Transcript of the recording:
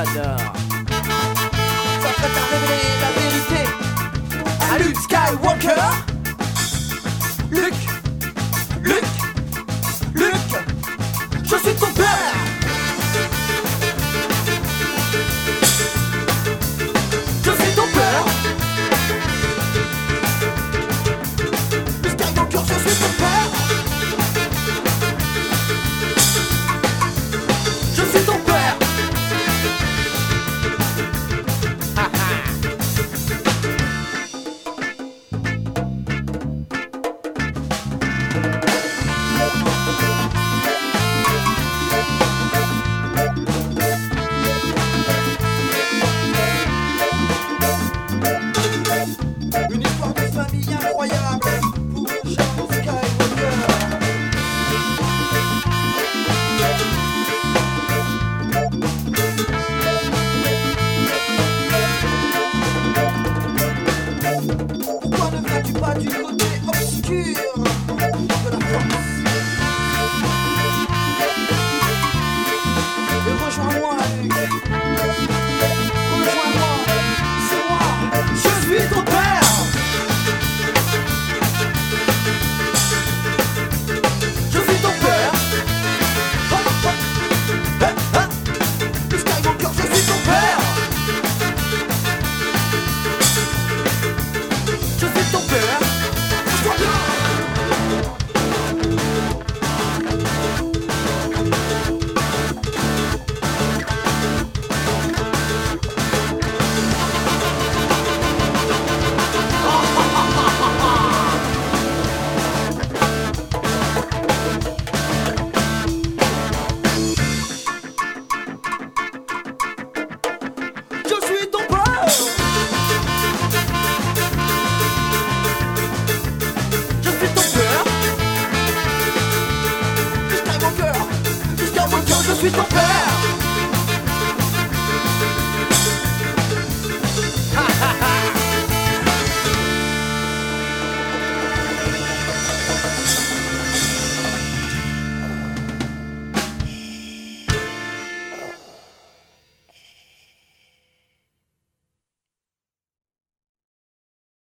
j'adore. S'apprête à révéler la vérité à Luke Skywalker. Luke, je suis ton père. Je suis ton père. Luke Skywalker, je suis ton père. Je suis ton père. Une histoire de famille incroyable pour le jeune Skywalker. Pourquoi ne viens-tu pas du côté obscur de la force et rejoins-moi, Luke. Rejoins-moi, c'est moi, je suis ton père. Je suis ton père. Hop, hop. Le Skywalker, je suis ton père. Je suis ton père. Sois bien. Je suis ton père. Je suis ton père. Le Skywalker, je suis ton père.